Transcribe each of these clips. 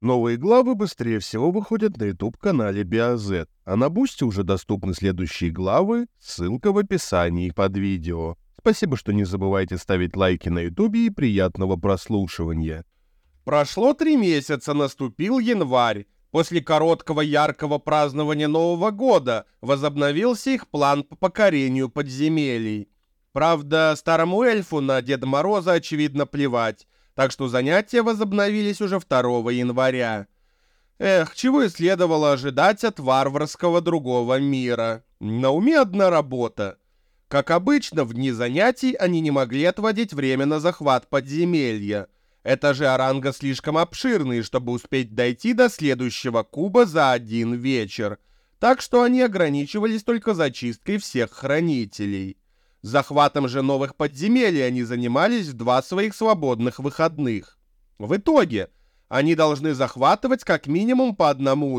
Новые главы быстрее всего выходят на YouTube-канале BioZ, а на Бусти уже доступны следующие главы, ссылка в описании под видео. Спасибо, что не забывайте ставить лайки на YouTube и приятного прослушивания. Прошло 3 месяца, наступил январь. После короткого яркого празднования Нового года возобновился их план по покорению подземелий. Правда, старому эльфу на Деда Мороза очевидно плевать, так что занятия возобновились уже 2 января. Эх, чего и следовало ожидать от варварского другого мира. На уме одна работа. Как обычно, в дни занятий они не могли отводить время на захват подземелья. Этажи Оранга слишком обширные, чтобы успеть дойти до следующего куба за один вечер, так что они ограничивались только зачисткой всех хранителей. Захватом же новых подземелий они занимались в 2 своих свободных выходных. В итоге они должны захватывать как минимум по одному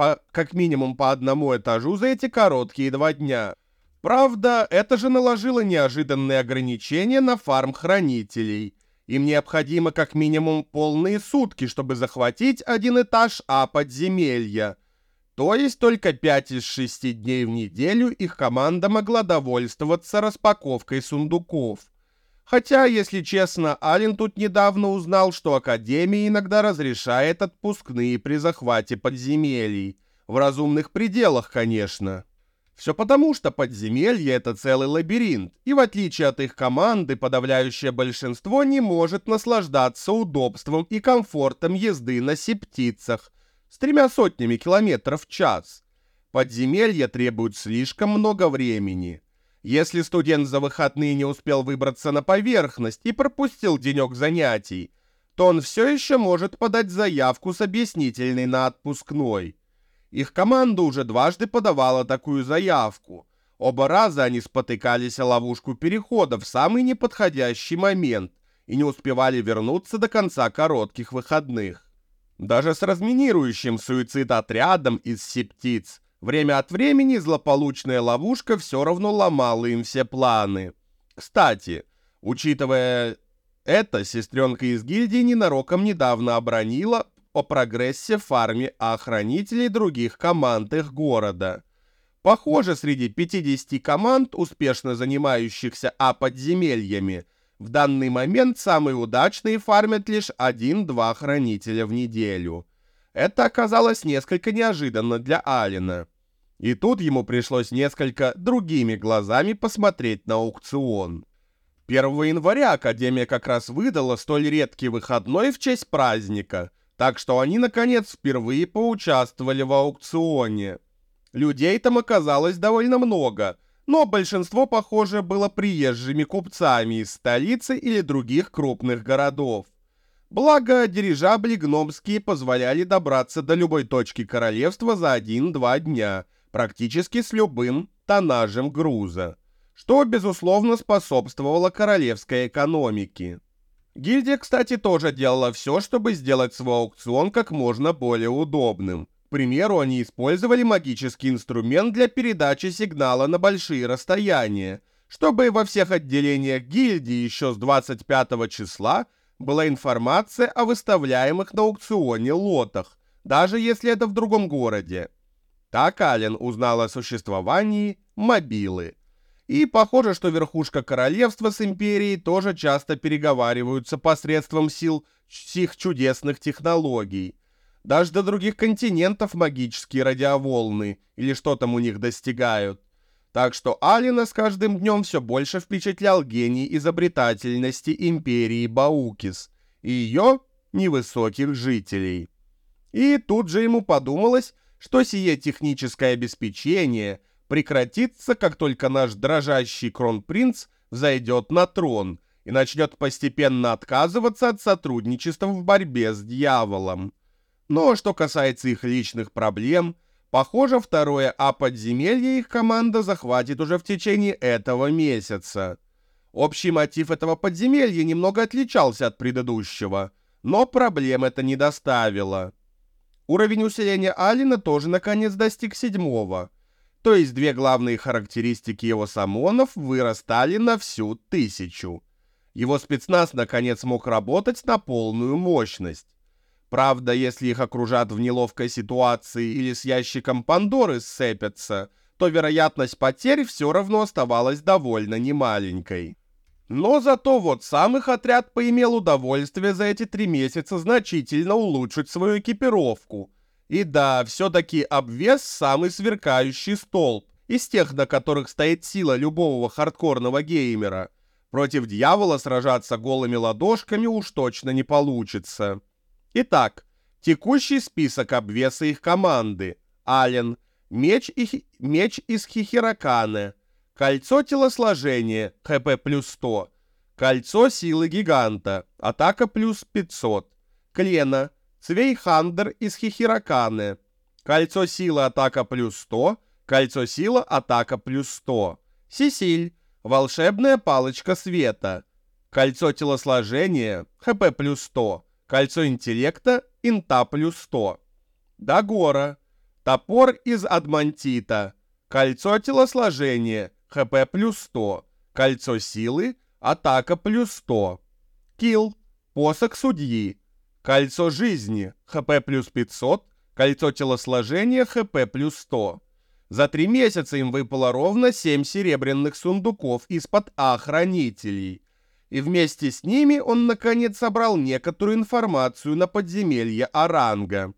этажу за эти короткие 2 дня. Правда, это же наложило неожиданные ограничения на фарм хранителей. Им необходимо как минимум полные сутки, чтобы захватить 1 этаж А подземелья. То есть только 5 из 6 дней в неделю их команда могла довольствоваться распаковкой сундуков. Хотя, если честно, Ален тут недавно узнал, что Академия иногда разрешает отпускные при захвате подземелий. В разумных пределах, конечно. Все потому, что подземелье — это целый лабиринт, и в отличие от их команды, подавляющее большинство не может наслаждаться удобством и комфортом езды на септицах с 300 километров в час. Подземелья требуют слишком много времени. Если студент за выходные не успел выбраться на поверхность и пропустил денек занятий, то он все еще может подать заявку с объяснительной на отпускной. Их команда уже дважды подавала такую заявку. Оба раза они спотыкались о ловушку перехода в самый неподходящий момент и не успевали вернуться до конца коротких выходных. Даже с разминирующим суицид отрядом из септиц, время от времени злополучная ловушка все равно ломала им все планы. Кстати, учитывая это, сестренка из гильдии ненароком недавно обронила о прогрессе в фарме охранителей других команд их города. Похоже, среди 50 команд, успешно занимающихся подземельями, в данный момент самые удачные фармят лишь 1-2 хранителя в неделю. Это оказалось несколько неожиданно для Алена. И тут ему пришлось несколько другими глазами посмотреть на аукцион. 1 января Академия как раз выдала столь редкий выходной в честь праздника, так что они, наконец, впервые поучаствовали в аукционе. Людей там оказалось довольно много, но большинство, похоже, было приезжими купцами из столицы или других крупных городов. Благо, дирижабли гномские позволяли добраться до любой точки королевства за 1-2 дня, практически с любым тоннажем груза, что, безусловно, способствовало королевской экономике. Гильдия, кстати, тоже делала все, чтобы сделать свой аукцион как можно более удобным. К примеру, они использовали магический инструмент для передачи сигнала на большие расстояния, чтобы во всех отделениях гильдии еще с 25 числа была информация о выставляемых на аукционе лотах, даже если это в другом городе. Так Ален узнал о существовании мобилы. И похоже, что верхушка королевства с империей тоже часто переговариваются посредством сил сих чудесных технологий. Даже до других континентов магические радиоволны или что там у них достигают. Так что Алена с каждым днем все больше впечатлял гений изобретательности империи Баукис и ее невысоких жителей. И тут же ему подумалось, что сие техническое обеспечение прекратится, как только наш дрожащий кронпринц взойдет на трон и начнет постепенно отказываться от сотрудничества в борьбе с дьяволом. Но что касается их личных проблем, похоже, 2 подземелье их команда захватит уже в течение этого месяца. Общий мотив этого подземелья немного отличался от предыдущего, но проблем это не доставило. Уровень усиления Алина тоже наконец достиг 7-го. То есть 2 главные характеристики его самонов вырастали на всю 1000. Его спецназ наконец мог работать на полную мощность. Правда, если их окружат в неловкой ситуации или с ящиком Пандоры сцепятся, то вероятность потерь все равно оставалась довольно немаленькой. Но зато вот сам их отряд поимел удовольствие за эти 3 месяца значительно улучшить свою экипировку. И да, все-таки обвес самый сверкающий столб из тех, на которых стоит сила любого хардкорного геймера. Против дьявола сражаться голыми ладошками уж точно не получится. Итак, текущий список обвеса их команды. Ален, меч из Хихираканы, кольцо телосложения, ХП плюс 100, кольцо силы гиганта, атака плюс 500, Клена, Цвейхандер из Хихираканы, кольцо силы, атака плюс 100, кольцо сила, атака плюс 100, Сисиль, волшебная палочка света, кольцо телосложения, ХП плюс 100, кольцо интеллекта, инта плюс 100, Дагора, топор из адмантита, кольцо телосложения, ХП плюс 100, кольцо силы, атака плюс 100, Килл, посох судьи, кольцо жизни, ХП плюс 500, кольцо телосложения, ХП плюс 100. За 3 месяца им выпало ровно 7 серебряных сундуков из-под охранителей. И вместе с ними он наконец собрал некоторую информацию на подземелье Оранга.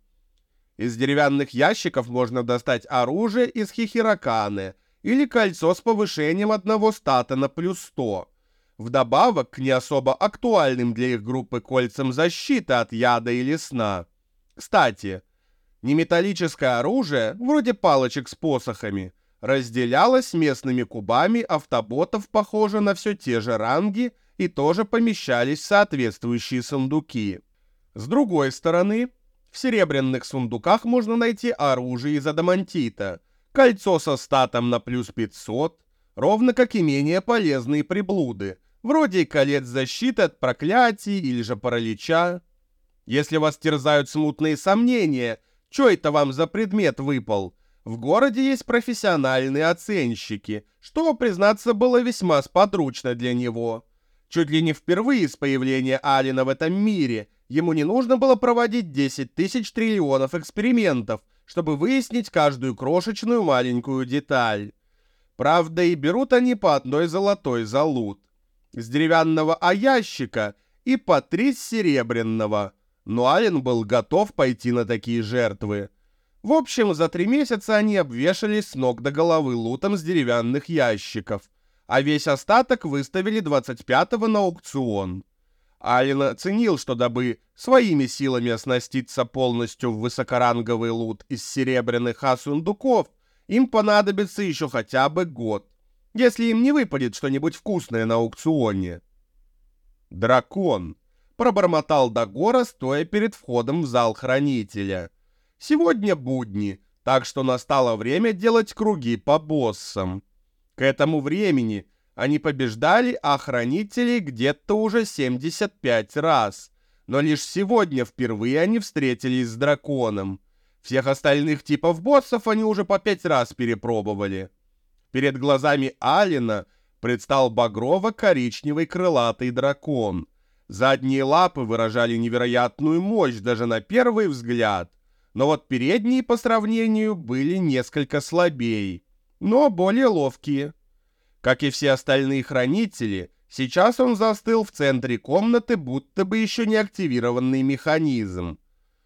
Из деревянных ящиков можно достать оружие из Хихираканы или кольцо с повышением одного стата на плюс 100. Вдобавок к не особо актуальным для их группы кольцам защиты от яда или сна. Кстати, неметаллическое оружие, вроде палочек с посохами, разделялось местными кубами автоботов, похоже на все те же ранги, и тоже помещались в соответствующие сундуки. С другой стороны, в серебряных сундуках можно найти оружие из адамантита, кольцо со статом на плюс 500, ровно как и менее полезные приблуды, вроде колец защиты от проклятий или же паралича. Если вас терзают смутные сомнения, что это вам за предмет выпал, в городе есть профессиональные оценщики, что, признаться, было весьма сподручно для него. Чуть ли не впервые с появления Алина в этом мире ему не нужно было проводить 10 тысяч триллионов экспериментов, чтобы выяснить каждую крошечную маленькую деталь. Правда, и берут они по 1 золотой за лут. С деревянного ящика и по 3 с серебряного. Но Ален был готов пойти на такие жертвы. В общем, за 3 месяца они обвешались с ног до головы лутом с деревянных ящиков, а весь остаток выставили 25-го на аукцион. Ален оценил, что дабы своими силами оснаститься полностью в высокоранговый лут из серебряных сундуков, им понадобится еще хотя бы год, если им не выпадет что-нибудь вкусное на аукционе. «Дракон», — пробормотал Дагора, стоя перед входом в зал хранителя. «Сегодня будни, так что настало время делать круги по боссам». К этому времени они побеждали охранителей где-то уже 75 раз, но лишь сегодня впервые они встретились с драконом. Всех остальных типов боссов они уже по 5 раз перепробовали. Перед глазами Алина предстал багрово-коричневый крылатый дракон. Задние лапы выражали невероятную мощь даже на первый взгляд, но вот передние по сравнению были несколько слабее, но более ловкие. Как и все остальные хранители, сейчас он застыл в центре комнаты, будто бы еще не активированный механизм.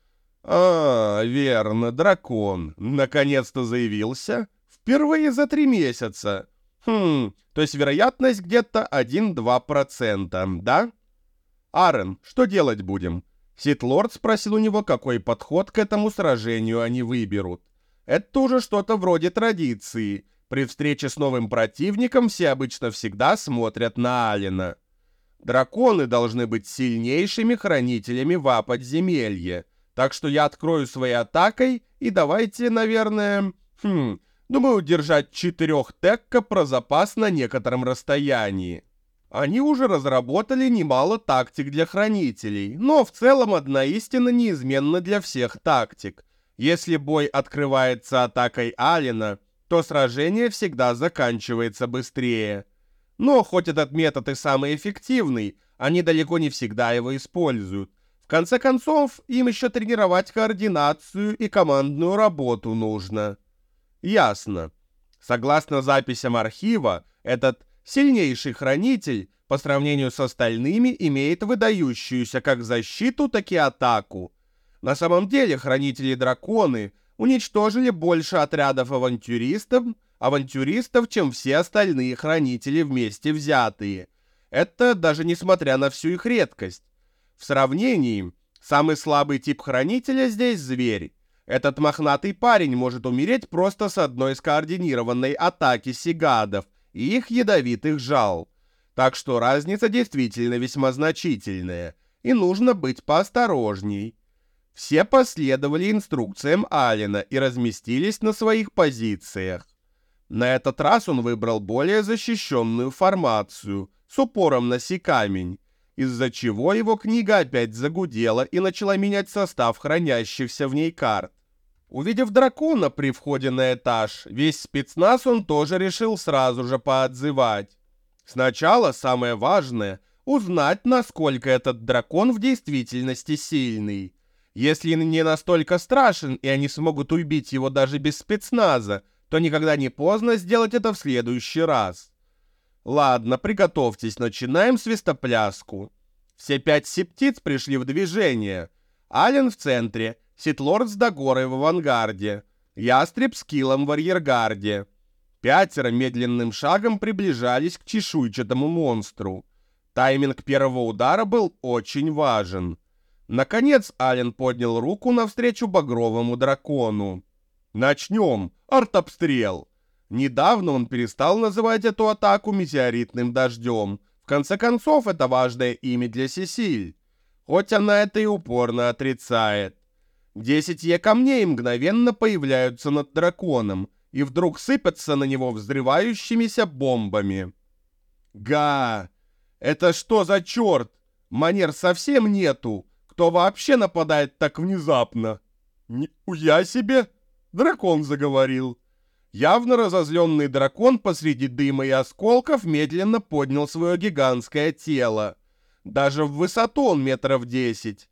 Верно, дракон. Наконец-то заявился. Впервые за 3 месяца. То есть вероятность где-то 1-2%, да? Арен, что делать будем? Сит-лорд спросил у него, какой подход к этому сражению они выберут. Это уже что-то вроде традиции. При встрече с новым противником все обычно всегда смотрят на Алина. Драконы должны быть сильнейшими хранителями в подземелье. Так что я открою своей атакой и давайте, наверное, думаю, держать 4 текка про запас на некотором расстоянии. Они уже разработали немало тактик для хранителей, но в целом одна истина неизменна для всех тактик. Если бой открывается атакой Алина, то сражение всегда заканчивается быстрее. Но хоть этот метод и самый эффективный, они далеко не всегда его используют. В конце концов, им еще тренировать координацию и командную работу нужно. Ясно. Согласно записям архива, этот сильнейший хранитель по сравнению с остальными имеет выдающуюся как защиту, так и атаку. На самом деле хранители-драконы уничтожили больше отрядов авантюристов, чем все остальные хранители вместе взятые. Это даже несмотря на всю их редкость. В сравнении, самый слабый тип хранителя здесь зверь. Этот мохнатый парень может умереть просто с одной скоординированной атаки сигадов и их ядовитых жал. Так что разница действительно весьма значительная, и нужно быть поосторожней. Все последовали инструкциям Алина и разместились на своих позициях. На этот раз он выбрал более защищенную формацию с упором на Си-камень, из-за чего его книга опять загудела и начала менять состав хранящихся в ней карт. Увидев дракона при входе на этаж, весь спецназ он тоже решил сразу же поотзывать. Сначала самое важное — узнать, насколько этот дракон в действительности сильный. Если не настолько страшен, и они смогут убить его даже без спецназа, то никогда не поздно сделать это в следующий раз. Ладно, приготовьтесь, начинаем свистопляску. Все 5 септиц пришли в движение. Ален в центре, Ситлорд с Дагорой в авангарде, Ястреб с Килом в арьергарде. 5 медленным шагом приближались к чешуйчатому монстру. Тайминг первого удара был очень важен. Наконец Ален поднял руку навстречу багровому дракону. «Начнем! Артобстрел!» Недавно он перестал называть эту атаку метеоритным дождем. В конце концов, это важное имя для Сесиль. Хоть она это и упорно отрицает. 10 камней мгновенно появляются над драконом и вдруг сыпятся на него взрывающимися бомбами. «Га! Это что за черт? Манер совсем нету! Кто вообще нападает так внезапно?» «Нихуя себе!» Дракон заговорил. Явно разозленный дракон посреди дыма и осколков медленно поднял свое гигантское тело. Даже в высоту он 10 метров.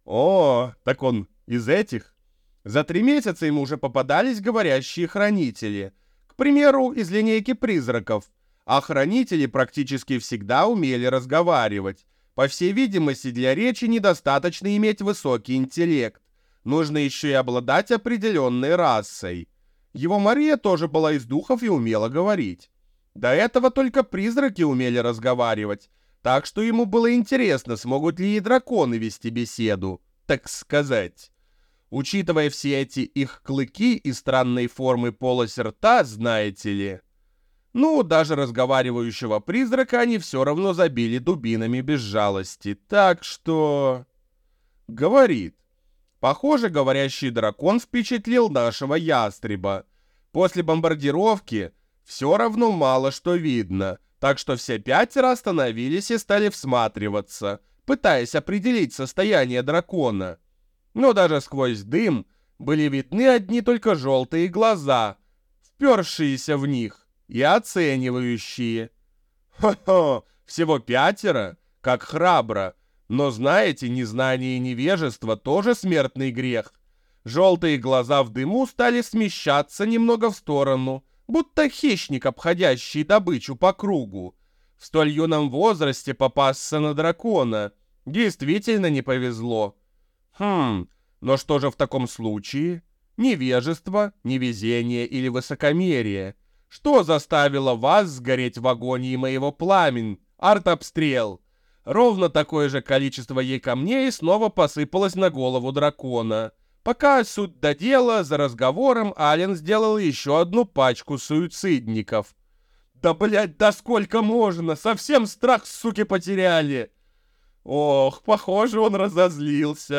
О, так он из этих? За 3 месяца ему уже попадались говорящие хранители. К примеру, из линейки призраков. А хранители практически всегда умели разговаривать. По всей видимости, для речи недостаточно иметь высокий интеллект. Нужно еще и обладать определенной расой. Его Мария тоже была из духов и умела говорить. До этого только призраки умели разговаривать, так что ему было интересно, смогут ли и драконы вести беседу, так сказать. Учитывая все эти их клыки и странной формы полость рта, знаете ли. Ну, даже разговаривающего призрака они все равно забили дубинами без жалости, так что... Говорит. Похоже, говорящий дракон впечатлил нашего ястреба. После бомбардировки все равно мало что видно, так что все 5 остановились и стали всматриваться, пытаясь определить состояние дракона. Но даже сквозь дым были видны одни только желтые глаза, впершиеся в них и оценивающие. Хо-хо, всего 5? Как храбро. Но знаете, незнание и невежество тоже смертный грех. Желтые глаза в дыму стали смещаться немного в сторону, будто хищник, обходящий добычу по кругу. В столь юном возрасте попасться на дракона действительно не повезло. Но что же в таком случае? Невежество, невезение или высокомерие? Что заставило вас сгореть в агонии моего пламени? Артобстрел. Ровно такое же количество ей камней снова посыпалось на голову дракона. Пока суть до дела, за разговором Ален сделал еще одну пачку суицидников. Да блять, да сколько можно? Совсем страх, суки, потеряли. Ох, похоже, он разозлился.